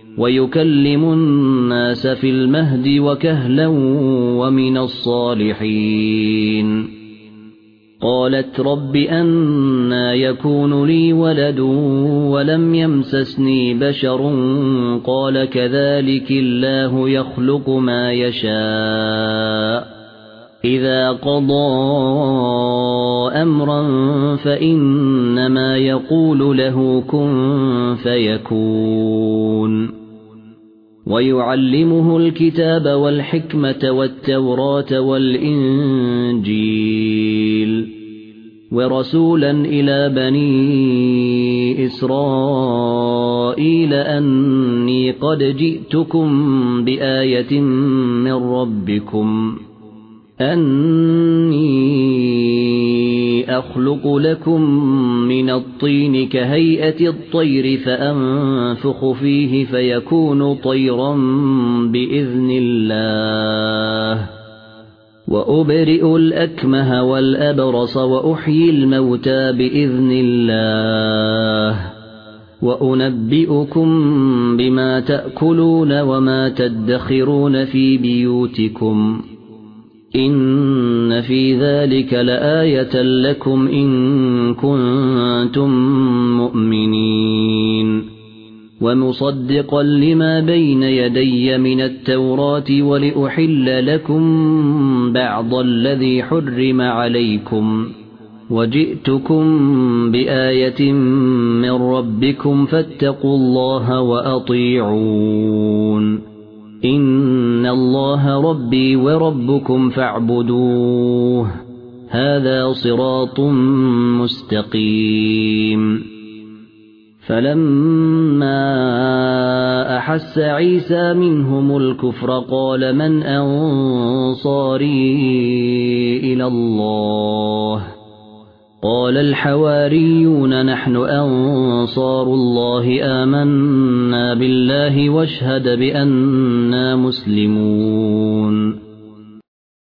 ويكلم الناس في المهد وكهلا ومن الصالحين. قالت رب أنى يكون لي ولد ولم يمسسني بشر قال كذلك الله يخلق ما يشاء إذا قضى أمرا فإنما يقول له كن فيكون. ويعلمه الكتاب والحكمة والتوراة والإنجيل ورسولا إلى بني إسرائيل أني قد جئتكم بآية من ربكم أني أخلق لكم من الطين كهيئة الطير فأنفخ فيه فيكون طيرا بإذن الله وأبرئ الأكمه والأبرص وأحيي الموتى بإذن الله وأنبئكم بما تأكلون وما تدخرون في بيوتكم إن في ذلك لآية لكم إن كنتم مؤمنين. ومصدقا لما بين يدي من التوراة ولأحل لكم بعض الذي حرم عليكم وجئتكم بآية من ربكم فاتقوا الله وأطيعون إن الله ربي وربكم فاعبدوه هذا صراط مستقيم. فلما أحس عيسى منهم الكفر قال من أنصاري إلى الله قال الحواريون نحن أنصار الله آمنا بالله واشهد بأننا مسلمون.